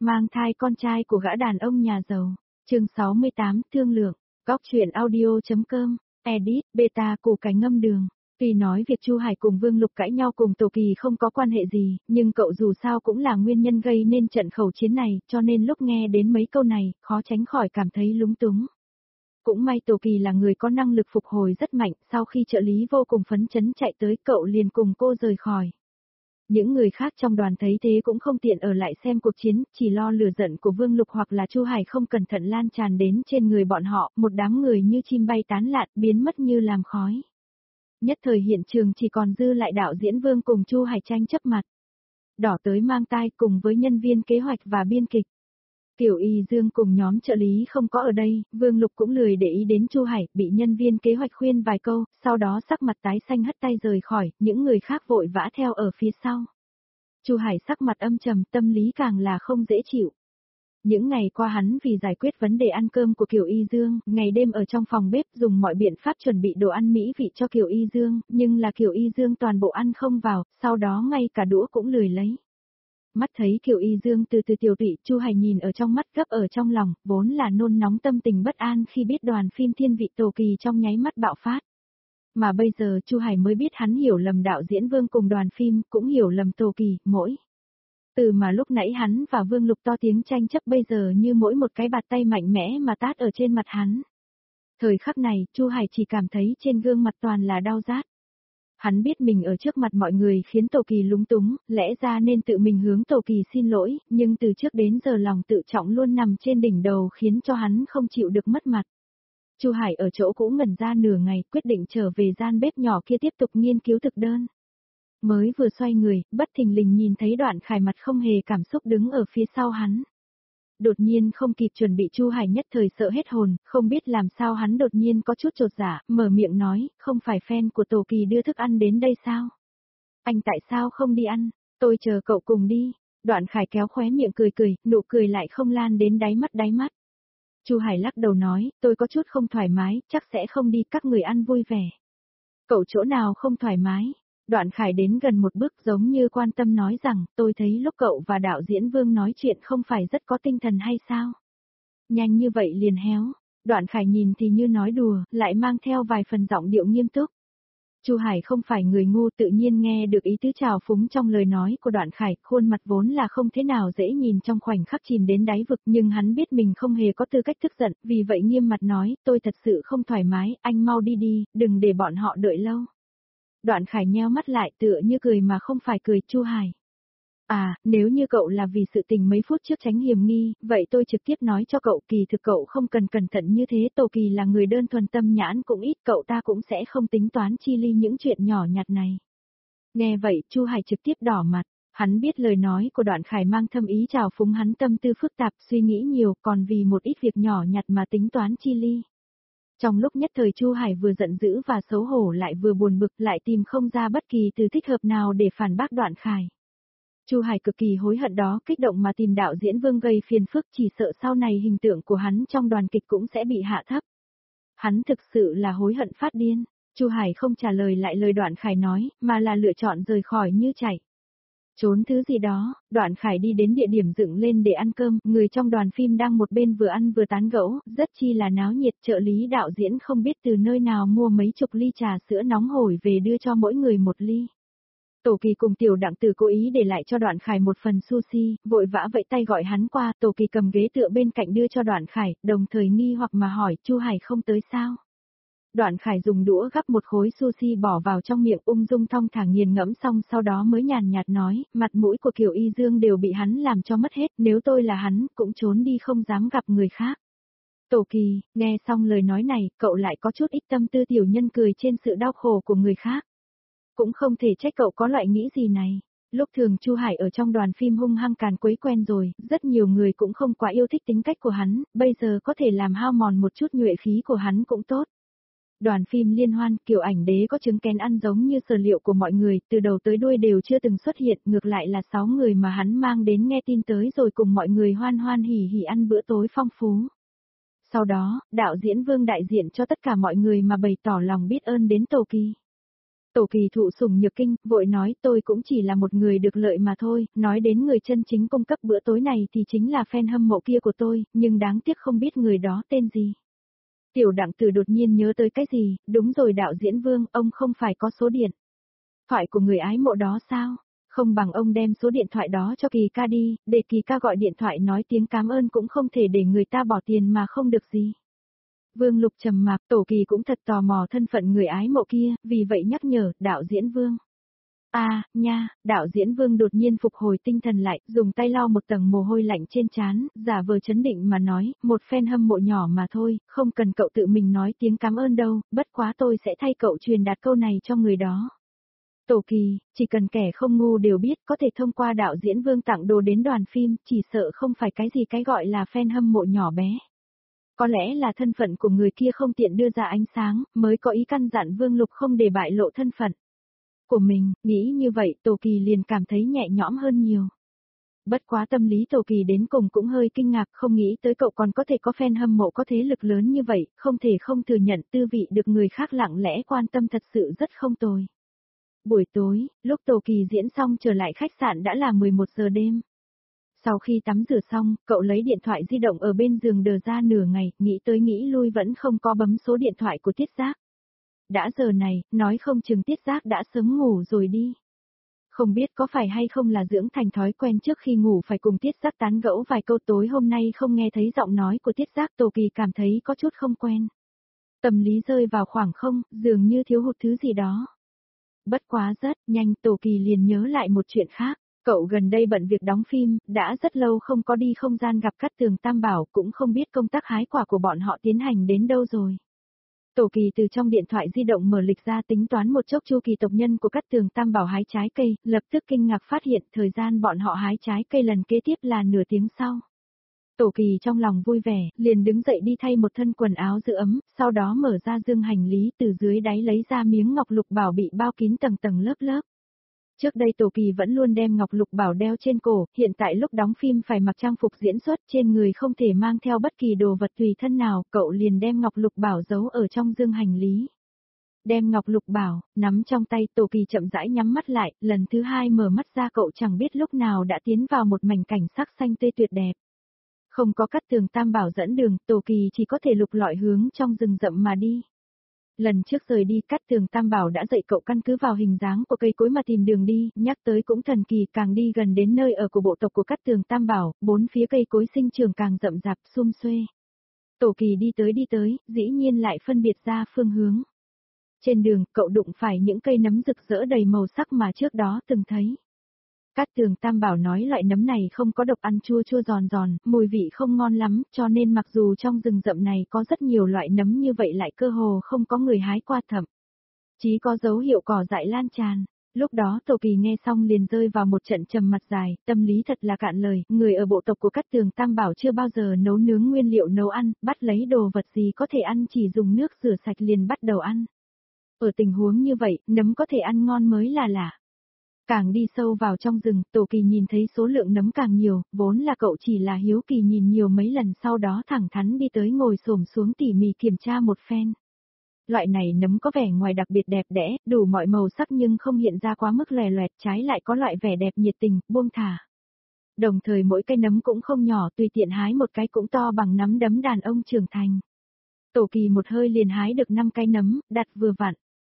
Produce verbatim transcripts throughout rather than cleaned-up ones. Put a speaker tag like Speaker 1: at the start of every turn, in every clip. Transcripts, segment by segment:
Speaker 1: mang thai con trai của gã đàn ông nhà giàu. Chương sáu mươi tám, thương lượng. Góc truyện audio.com. Edit, beta củ cải ngâm đường. Tuy nói việc Chu Hải cùng Vương Lục cãi nhau cùng Tổ Kỳ không có quan hệ gì, nhưng cậu dù sao cũng là nguyên nhân gây nên trận khẩu chiến này, cho nên lúc nghe đến mấy câu này, khó tránh khỏi cảm thấy lúng túng. Cũng may Tổ Kỳ là người có năng lực phục hồi rất mạnh, sau khi trợ lý vô cùng phấn chấn chạy tới, cậu liền cùng cô rời khỏi. Những người khác trong đoàn thấy thế cũng không tiện ở lại xem cuộc chiến, chỉ lo lửa giận của Vương Lục hoặc là Chu Hải không cẩn thận lan tràn đến trên người bọn họ, một đám người như chim bay tán loạn, biến mất như làm khói. Nhất thời hiện trường chỉ còn dư lại đạo diễn Vương cùng Chu Hải tranh chấp mặt. Đỏ tới mang tai cùng với nhân viên kế hoạch và biên kịch. Kiều Y Dương cùng nhóm trợ lý không có ở đây, Vương Lục cũng lười để ý đến Chu Hải, bị nhân viên kế hoạch khuyên vài câu, sau đó sắc mặt tái xanh hất tay rời khỏi, những người khác vội vã theo ở phía sau. Chu Hải sắc mặt âm trầm, tâm lý càng là không dễ chịu. Những ngày qua hắn vì giải quyết vấn đề ăn cơm của Kiều Y Dương, ngày đêm ở trong phòng bếp dùng mọi biện pháp chuẩn bị đồ ăn mỹ vị cho Kiều Y Dương, nhưng là Kiều Y Dương toàn bộ ăn không vào, sau đó ngay cả đũa cũng lười lấy. Mắt thấy Kiều Y Dương từ từ tiểu tụy, Chu Hải nhìn ở trong mắt, gấp ở trong lòng, vốn là nôn nóng tâm tình bất an khi biết đoàn phim Thiên Vị Tổ Kỳ trong nháy mắt bạo phát. Mà bây giờ Chu Hải mới biết hắn hiểu lầm đạo diễn Vương cùng đoàn phim, cũng hiểu lầm Tổ Kỳ, mỗi. Từ mà lúc nãy hắn và Vương Lục to tiếng tranh chấp bây giờ như mỗi một cái bạt tay mạnh mẽ mà tát ở trên mặt hắn. Thời khắc này, Chu Hải chỉ cảm thấy trên gương mặt toàn là đau rát. Hắn biết mình ở trước mặt mọi người khiến Tổ Kỳ lúng túng, lẽ ra nên tự mình hướng Tổ Kỳ xin lỗi, nhưng từ trước đến giờ lòng tự trọng luôn nằm trên đỉnh đầu khiến cho hắn không chịu được mất mặt. Chu Hải ở chỗ cũ ngẩn ra nửa ngày, quyết định trở về gian bếp nhỏ kia tiếp tục nghiên cứu thực đơn. Mới vừa xoay người, bất thình lình nhìn thấy Đoạn Khải mặt không hề cảm xúc đứng ở phía sau hắn. Đột nhiên không kịp chuẩn bị, Chu Hải nhất thời sợ hết hồn, không biết làm sao hắn đột nhiên có chút chột dạ, mở miệng nói, không phải fan của Tổ Kỳ đưa thức ăn đến đây sao? Anh tại sao không đi ăn? Tôi chờ cậu cùng đi. Đoạn Khải kéo khóe miệng cười cười, nụ cười lại không lan đến đáy mắt đáy mắt. Chu Hải lắc đầu nói, tôi có chút không thoải mái, chắc sẽ không đi, các người ăn vui vẻ. Cậu chỗ nào không thoải mái? Đoạn Khải đến gần một bước giống như quan tâm nói rằng, tôi thấy lúc cậu và đạo diễn Vương nói chuyện không phải rất có tinh thần hay sao? Nhanh như vậy liền héo. Đoạn Khải nhìn thì như nói đùa, lại mang theo vài phần giọng điệu nghiêm túc. Chu Hải không phải người ngu, tự nhiên nghe được ý tứ trào phúng trong lời nói của Đoạn Khải, khuôn mặt vốn là không thế nào dễ nhìn trong khoảnh khắc chìm đến đáy vực, nhưng hắn biết mình không hề có tư cách tức giận, vì vậy nghiêm mặt nói, tôi thật sự không thoải mái, anh mau đi đi, đừng để bọn họ đợi lâu. Đoạn Khải nheo mắt lại tựa như cười mà không phải cười. Chu Hải. À, nếu như cậu là vì sự tình mấy phút trước tránh hiểm nghi, vậy tôi trực tiếp nói cho cậu, kỳ thực cậu không cần cẩn thận như thế, Tổ Kỳ là người đơn thuần, tâm nhãn cũng ít, cậu ta cũng sẽ không tính toán chi ly những chuyện nhỏ nhặt này. Nghe vậy, Chu Hải trực tiếp đỏ mặt, hắn biết lời nói của Đoạn Khải mang thâm ý trào phúng hắn tâm tư phức tạp, suy nghĩ nhiều, còn vì một ít việc nhỏ nhặt mà tính toán chi ly. Trong lúc nhất thời Chu Hải vừa giận dữ và xấu hổ lại vừa buồn bực, lại tìm không ra bất kỳ từ thích hợp nào để phản bác Đoạn Khải. Chu Hải cực kỳ hối hận đó, kích động mà tìm đạo diễn Vương gây phiền phức, chỉ sợ sau này hình tượng của hắn trong đoàn kịch cũng sẽ bị hạ thấp. Hắn thực sự là hối hận phát điên. Chu Hải không trả lời lại lời Đoạn Khải nói, mà là lựa chọn rời khỏi như chạy. Trốn thứ gì đó, Đoạn Khải đi đến địa điểm dựng lên để ăn cơm, người trong đoàn phim đang một bên vừa ăn vừa tán gẫu, rất chi là náo nhiệt. Trợ lý đạo diễn không biết từ nơi nào mua mấy chục ly trà sữa nóng hổi về đưa cho mỗi người một ly. Tổ Kỳ cùng Tiểu Đặng Từ cố ý để lại cho Đoạn Khải một phần sushi, vội vã vẫy tay gọi hắn qua. Tổ Kỳ cầm ghế tựa bên cạnh đưa cho Đoạn Khải, đồng thời nghi hoặc mà hỏi, Chu Hải không tới sao? Đoạn Khải dùng đũa gắp một khối sushi bỏ vào trong miệng, ung dung thong thả nghiền ngẫm xong sau đó mới nhàn nhạt nói, mặt mũi của Kiều Y Dương đều bị hắn làm cho mất hết, nếu tôi là hắn, cũng trốn đi không dám gặp người khác. Tổ Kỳ, nghe xong lời nói này, cậu lại có chút ít tâm tư tiểu nhân cười trên sự đau khổ của người khác. Cũng không thể trách cậu có loại nghĩ gì này. Lúc thường Chu Hải ở trong đoàn phim hung hăng càn quấy quen rồi, rất nhiều người cũng không quá yêu thích tính cách của hắn, bây giờ có thể làm hao mòn một chút nhuệ khí của hắn cũng tốt. Đoàn phim liên hoan, Kiều Ảnh Đế có trứng kén ăn giống như sở liệu của mọi người, từ đầu tới đuôi đều chưa từng xuất hiện, ngược lại là sáu người mà hắn mang đến nghe tin tới rồi cùng mọi người hoan hoan hỉ hỉ ăn bữa tối phong phú. Sau đó, đạo diễn Vương đại diện cho tất cả mọi người mà bày tỏ lòng biết ơn đến Tổ Kỳ. Tổ Kỳ thụ sủng nhược kinh, vội nói tôi cũng chỉ là một người được lợi mà thôi, nói đến người chân chính cung cấp bữa tối này thì chính là fan hâm mộ kia của tôi, nhưng đáng tiếc không biết người đó tên gì. Tiểu Đặng Tử đột nhiên nhớ tới cái gì, đúng rồi đạo diễn Vương, ông không phải có số điện thoại của người ái mộ đó sao? Không bằng ông đem số điện thoại đó cho Kỳ ca đi, để Kỳ ca gọi điện thoại nói tiếng cảm ơn cũng không thể để người ta bỏ tiền mà không được gì. Vương Lục trầm mặc, Tổ Kỳ cũng thật tò mò thân phận người ái mộ kia, vì vậy nhắc nhở, đạo diễn Vương. À, nha, đạo diễn Vương đột nhiên phục hồi tinh thần lại, dùng tay lau một tầng mồ hôi lạnh trên trán, giả vờ chấn định mà nói, một fan hâm mộ nhỏ mà thôi, không cần cậu tự mình nói tiếng cảm ơn đâu, bất quá tôi sẽ thay cậu truyền đạt câu này cho người đó. Tổ Kỳ, chỉ cần kẻ không ngu đều biết có thể thông qua đạo diễn Vương tặng đồ đến đoàn phim, chỉ sợ không phải cái gì cái gọi là fan hâm mộ nhỏ bé. Có lẽ là thân phận của người kia không tiện đưa ra ánh sáng, mới có ý căn dặn Vương Lục không để bại lộ thân phận của mình, nghĩ như vậy Tổ Kỳ liền cảm thấy nhẹ nhõm hơn nhiều. Bất quá tâm lý Tổ Kỳ đến cùng cũng hơi kinh ngạc, không nghĩ tới cậu còn có thể có fan hâm mộ có thế lực lớn như vậy, không thể không thừa nhận tư vị được người khác lặng lẽ quan tâm thật sự rất không tồi. Buổi tối, lúc Tổ Kỳ diễn xong trở lại khách sạn đã là mười một giờ đêm. Sau khi tắm rửa xong, cậu lấy điện thoại di động ở bên giường đờ ra nửa ngày, nghĩ tới nghĩ lui vẫn không có bấm số điện thoại của Tiết Giác. Đã giờ này, nói không chừng Tiết Giác đã sớm ngủ rồi đi. Không biết có phải hay không là dưỡng thành thói quen trước khi ngủ phải cùng Tiết Giác tán gẫu vài câu, tối hôm nay không nghe thấy giọng nói của Tiết Giác, Tổ Kỳ cảm thấy có chút không quen. Tâm lý rơi vào khoảng không, dường như thiếu hụt thứ gì đó. Bất quá rất nhanh Tổ Kỳ liền nhớ lại một chuyện khác. Cậu gần đây bận việc đóng phim, đã rất lâu không có đi không gian gặp Cát Tường Tam Bảo, cũng không biết công tác hái quả của bọn họ tiến hành đến đâu rồi. Tổ Kỳ từ trong điện thoại di động mở lịch ra tính toán một chốc chu kỳ tộc nhân của Cát Tường Tam Bảo hái trái cây, lập tức kinh ngạc phát hiện thời gian bọn họ hái trái cây lần kế tiếp là nửa tiếng sau. Tổ Kỳ trong lòng vui vẻ, liền đứng dậy đi thay một thân quần áo giữ ấm, sau đó mở ra dương hành lý từ dưới đáy lấy ra miếng ngọc lục bảo bị bao kín tầng tầng lớp lớp. Trước đây Tổ Kỳ vẫn luôn đem ngọc lục bảo đeo trên cổ, hiện tại lúc đóng phim phải mặc trang phục diễn xuất, trên người không thể mang theo bất kỳ đồ vật tùy thân nào, cậu liền đem ngọc lục bảo giấu ở trong dương hành lý. Đem ngọc lục bảo, nắm trong tay, Tổ Kỳ chậm rãi nhắm mắt lại, lần thứ hai mở mắt ra cậu chẳng biết lúc nào đã tiến vào một mảnh cảnh sắc xanh tươi tuyệt đẹp. Không có Cát Tường Tam Bảo dẫn đường, Tổ Kỳ chỉ có thể lục lọi hướng trong rừng rậm mà đi. Lần trước rời đi, Cát Tường Tam Bảo đã dạy cậu căn cứ vào hình dáng của cây cối mà tìm đường đi, nhắc tới cũng thần kỳ, càng đi gần đến nơi ở của bộ tộc của Cát Tường Tam Bảo, bốn phía cây cối sinh trưởng càng rậm rạp sum xuê. Tổ Kỳ đi tới đi tới, dĩ nhiên lại phân biệt ra phương hướng. Trên đường, cậu đụng phải những cây nấm rực rỡ đầy màu sắc mà trước đó từng thấy. Cát Tường Tam Bảo nói loại nấm này không có độc, ăn chua chua giòn giòn, mùi vị không ngon lắm, cho nên mặc dù trong rừng rậm này có rất nhiều loại nấm như vậy lại cơ hồ không có người hái qua, thậm chí có dấu hiệu cỏ dại lan tràn. Lúc đó Tổ Kỳ nghe xong liền rơi vào một trận trầm mặt dài, tâm lý thật là cạn lời, người ở bộ tộc của Cát Tường Tam Bảo chưa bao giờ nấu nướng nguyên liệu nấu ăn, bắt lấy đồ vật gì có thể ăn chỉ dùng nước rửa sạch liền bắt đầu ăn. Ở tình huống như vậy, nấm có thể ăn ngon mới là lạ. Càng đi sâu vào trong rừng, Tổ Kỳ nhìn thấy số lượng nấm càng nhiều, vốn là cậu chỉ là hiếu kỳ nhìn nhiều mấy lần, sau đó thẳng thắn đi tới ngồi xổm xuống tỉ mỉ kiểm tra một phen. Loại này nấm có vẻ ngoài đặc biệt đẹp đẽ, đủ mọi màu sắc nhưng không hiện ra quá mức lòe loẹt, trái lại có loại vẻ đẹp nhiệt tình, buông thả. Đồng thời mỗi cây nấm cũng không nhỏ, tùy tiện hái một cái cũng to bằng nắm đấm đàn ông trưởng thành. Tổ Kỳ một hơi liền hái được năm cái nấm, đặt vừa vặn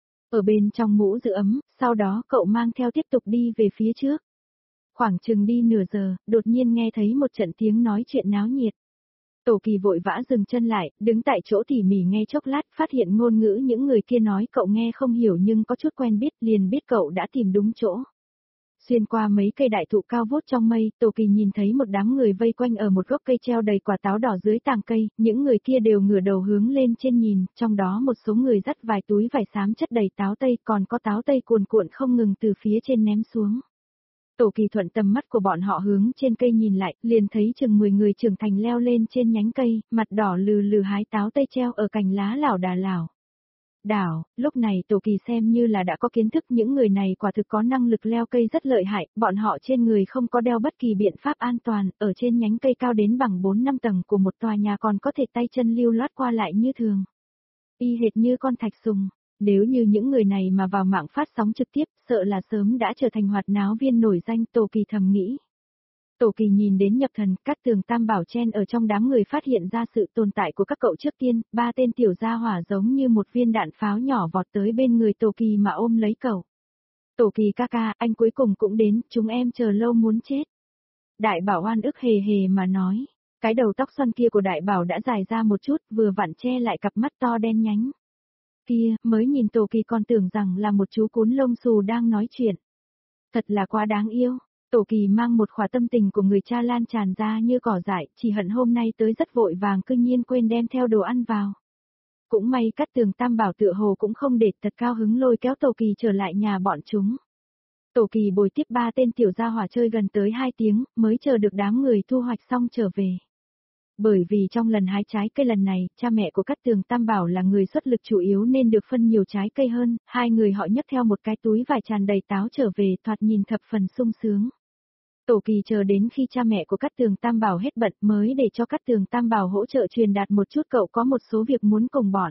Speaker 1: ở bên trong mũ giữ ấm, sau đó cậu mang theo tiếp tục đi về phía trước. Khoảng chừng đi nửa giờ, đột nhiên nghe thấy một trận tiếng nói chuyện náo nhiệt. Tổ Kỳ vội vã dừng chân lại, đứng tại chỗ tỉ mỉ nghe chốc lát, phát hiện ngôn ngữ những người kia nói cậu nghe không hiểu nhưng có chút quen biết, liền biết cậu đã tìm đúng chỗ. Xuyên qua mấy cây đại thụ cao vút trong mây, Tổ Kỳ nhìn thấy một đám người vây quanh ở một gốc cây treo đầy quả táo đỏ dưới tàng cây, những người kia đều ngửa đầu hướng lên trên nhìn, trong đó một số người dắt vài túi vải xám chất đầy táo tây, còn có táo tây cuồn cuộn không ngừng từ phía trên ném xuống. Tổ Kỳ thuận tầm mắt của bọn họ hướng trên cây nhìn lại, liền thấy chừng mười người trưởng thành leo lên trên nhánh cây, mặt đỏ lừ lừ hái táo tây treo ở cành lá lảo đà lảo đảo. Lúc này Tổ Kỳ xem như là đã có kiến thức, những người này quả thực có năng lực leo cây rất lợi hại, bọn họ trên người không có đeo bất kỳ biện pháp an toàn, ở trên nhánh cây cao đến bằng bốn năm tầng của một tòa nhà còn có thể tay chân lưu loát qua lại như thường. Y hệt như con thạch sùng. Nếu như những người này mà vào mạng phát sóng trực tiếp, sợ là sớm đã trở thành hoạt náo viên nổi danh, Tổ Kỳ thầm nghĩ. Tổ Kỳ nhìn đến Nhập Thần, Cát Tường Tam Bảo chen ở trong đám người phát hiện ra sự tồn tại của các cậu trước tiên, ba tên tiểu gia hỏa giống như một viên đạn pháo nhỏ vọt tới bên người Tổ Kỳ mà ôm lấy cậu. Tổ Kỳ ca ca, anh cuối cùng cũng đến, chúng em chờ lâu muốn chết. Đại Bảo oan ức hề hề mà nói, cái đầu tóc xoăn kia của Đại Bảo đã dài ra một chút, vừa vặn che lại cặp mắt to đen nhánh. Kia, mới nhìn Tổ Kỳ còn tưởng rằng là một chú cún lông xù đang nói chuyện. Thật là quá đáng yêu. Tổ Kỳ mang một khỏa tâm tình của người cha lan tràn ra như cỏ dại, chỉ hận hôm nay tới rất vội vàng cư nhiên quên đem theo đồ ăn vào. Cũng may Cát Tường Tam Bảo tựa hồ cũng không để thật cao hứng lôi kéo Tổ Kỳ trở lại nhà bọn chúng. Tổ Kỳ bồi tiếp ba tên tiểu gia hỏa chơi gần tới hai tiếng, mới chờ được đám người thu hoạch xong trở về. Bởi vì trong lần hái trái cây lần này, cha mẹ của Cát Tường Tam Bảo là người xuất lực chủ yếu nên được phân nhiều trái cây hơn, hai người họ nhấc theo một cái túi vải tràn đầy táo trở về, thoạt nhìn thập phần sung sướng. Tổ Kỳ chờ đến khi cha mẹ của Cát Tường Tam Bảo hết bận mới để cho Cát Tường Tam Bảo hỗ trợ truyền đạt một chút, cậu có một số việc muốn cùng bọn.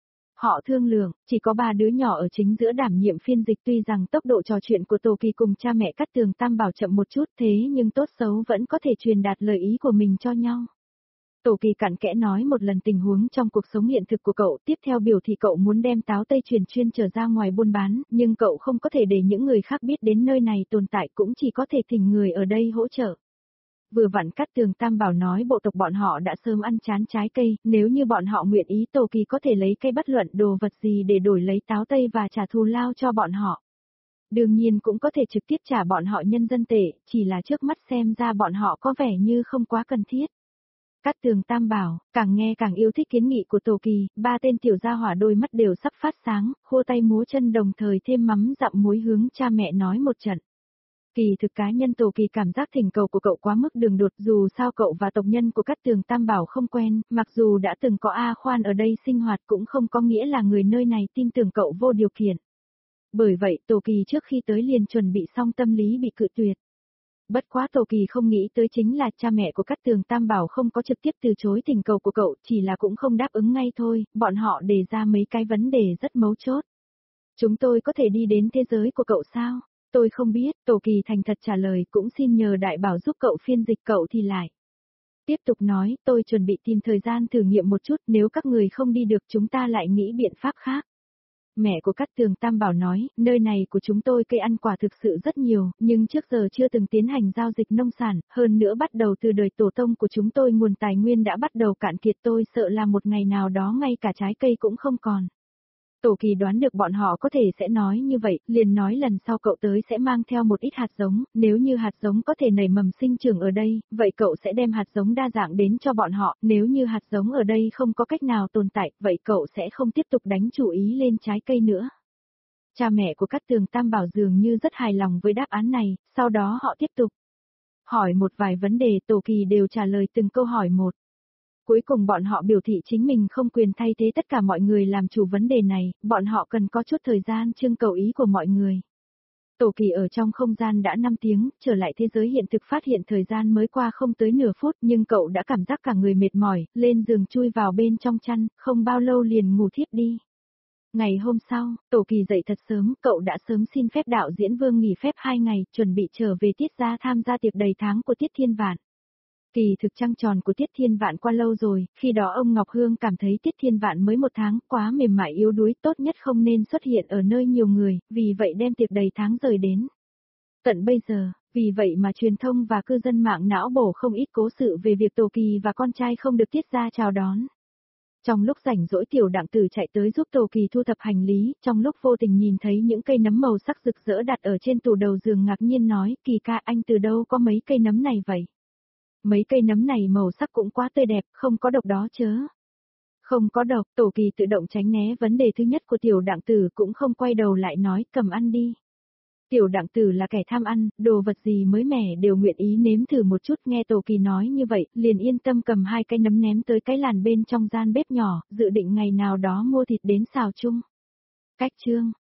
Speaker 1: Họ thương lượng, chỉ có ba đứa nhỏ ở chính giữa đảm nhiệm phiên dịch, tuy rằng tốc độ trò chuyện của Tổ Kỳ cùng cha mẹ Cát Tường Tam Bảo chậm một chút, thế nhưng tốt xấu vẫn có thể truyền đạt lời ý của mình cho nhau. Tổ Kỳ cặn kẽ nói một lần tình huống trong cuộc sống hiện thực của cậu, tiếp theo biểu thị cậu muốn đem táo tây truyền chuyên trở ra ngoài buôn bán, nhưng cậu không có thể để những người khác biết đến nơi này tồn tại, cũng chỉ có thể thỉnh người ở đây hỗ trợ. Vừa vặn Cát Tường Tam Bảo nói bộ tộc bọn họ đã sớm ăn chán trái cây, nếu như bọn họ nguyện ý Tổ Kỳ có thể lấy cây bất luận đồ vật gì để đổi lấy táo tây và trả thù lao cho bọn họ. Đương nhiên cũng có thể trực tiếp trả bọn họ nhân dân tệ, chỉ là trước mắt xem ra bọn họ có vẻ như không quá cần thiết. Cát Tường Tam Bảo, càng nghe càng yêu thích kiến nghị của Tổ Kỳ, ba tên tiểu gia hỏa đôi mắt đều sắp phát sáng, khô tay múa chân đồng thời thêm mắm dặm muối hướng cha mẹ nói một trận. Kỳ thực cá nhân Tổ Kỳ cảm giác thỉnh cầu của cậu quá mức đường đột, dù sao cậu và tộc nhân của Cát Tường Tam Bảo không quen, mặc dù đã từng có A Khoan ở đây sinh hoạt cũng không có nghĩa là người nơi này tin tưởng cậu vô điều kiện. Bởi vậy Tổ Kỳ trước khi tới liền chuẩn bị xong tâm lý bị cự tuyệt. Bất quá Tổ Kỳ không nghĩ tới chính là cha mẹ của Cát Tường Tam Bảo không có trực tiếp từ chối thỉnh cầu của cậu, chỉ là cũng không đáp ứng ngay thôi, bọn họ đề ra mấy cái vấn đề rất mấu chốt. Chúng tôi có thể đi đến thế giới của cậu sao? Tôi không biết, Tổ Kỳ thành thật trả lời, cũng xin nhờ Đại Bảo giúp cậu phiên dịch. Cậu thì lại tiếp tục nói, tôi chuẩn bị tìm thời gian thử nghiệm một chút, nếu các người không đi được chúng ta lại nghĩ biện pháp khác. Mẹ của Cát Tường Tam Bảo nói, nơi này của chúng tôi cây ăn quả thực sự rất nhiều, nhưng trước giờ chưa từng tiến hành giao dịch nông sản, hơn nữa bắt đầu từ đời tổ tông của chúng tôi nguồn tài nguyên đã bắt đầu cạn kiệt, tôi sợ là một ngày nào đó ngay cả trái cây cũng không còn. Tổ Kỳ đoán được bọn họ có thể sẽ nói như vậy, liền nói lần sau cậu tới sẽ mang theo một ít hạt giống, nếu như hạt giống có thể nảy mầm sinh trưởng ở đây, vậy cậu sẽ đem hạt giống đa dạng đến cho bọn họ, nếu như hạt giống ở đây không có cách nào tồn tại, vậy cậu sẽ không tiếp tục đánh chủ ý lên trái cây nữa. Cha mẹ của Cát Tường Tam Bảo dường như rất hài lòng với đáp án này, sau đó họ tiếp tục hỏi một vài vấn đề, Tổ Kỳ đều trả lời từng câu hỏi một. Cuối cùng bọn họ biểu thị chính mình không quyền thay thế tất cả mọi người làm chủ vấn đề này, bọn họ cần có chút thời gian trưng cầu ý của mọi người. Tổ Kỳ ở trong không gian đã năm tiếng, trở lại thế giới hiện thực phát hiện thời gian mới qua không tới nửa phút, nhưng cậu đã cảm giác cả người mệt mỏi, lên giường chui vào bên trong chăn, không bao lâu liền ngủ thiếp đi. Ngày hôm sau, Tổ Kỳ dậy thật sớm, cậu đã sớm xin phép đạo diễn Vương nghỉ phép hai ngày, chuẩn bị trở về Tiết gia tham gia tiệc đầy tháng của Tiết Thiên Vạn. Kỳ thực trăng tròn của Tiết Thiên Vạn qua lâu rồi, khi đó ông Ngọc Hương cảm thấy Tiết Thiên Vạn mới một tháng, quá mềm mại yếu đuối, tốt nhất không nên xuất hiện ở nơi nhiều người, vì vậy đem tiệc đầy tháng rời đến. Tận bây giờ, vì vậy mà truyền thông và cư dân mạng não bổ không ít cố sự về việc Tổ Kỳ và con trai không được Tiết gia chào đón. Trong lúc rảnh rỗi Tiểu Đặng Tử chạy tới giúp Tổ Kỳ thu thập hành lý, trong lúc vô tình nhìn thấy những cây nấm màu sắc rực rỡ đặt ở trên tủ đầu giường, ngạc nhiên nói, Kỳ ca, anh từ đâu có mấy cây nấm này vậy? Mấy cây nấm này màu sắc cũng quá tươi đẹp, không có độc đó chớ. Không có độc, Tổ Kỳ tự động tránh né vấn đề thứ nhất của Tiểu Đặng Tử, cũng không quay đầu lại nói, cầm ăn đi. Tiểu Đặng Tử là kẻ tham ăn, đồ vật gì mới mẻ đều nguyện ý nếm thử một chút, nghe Tổ Kỳ nói như vậy, liền yên tâm cầm hai cây nấm ném tới cái làn bên trong gian bếp nhỏ, dự định ngày nào đó mua thịt đến xào chung. Cách chương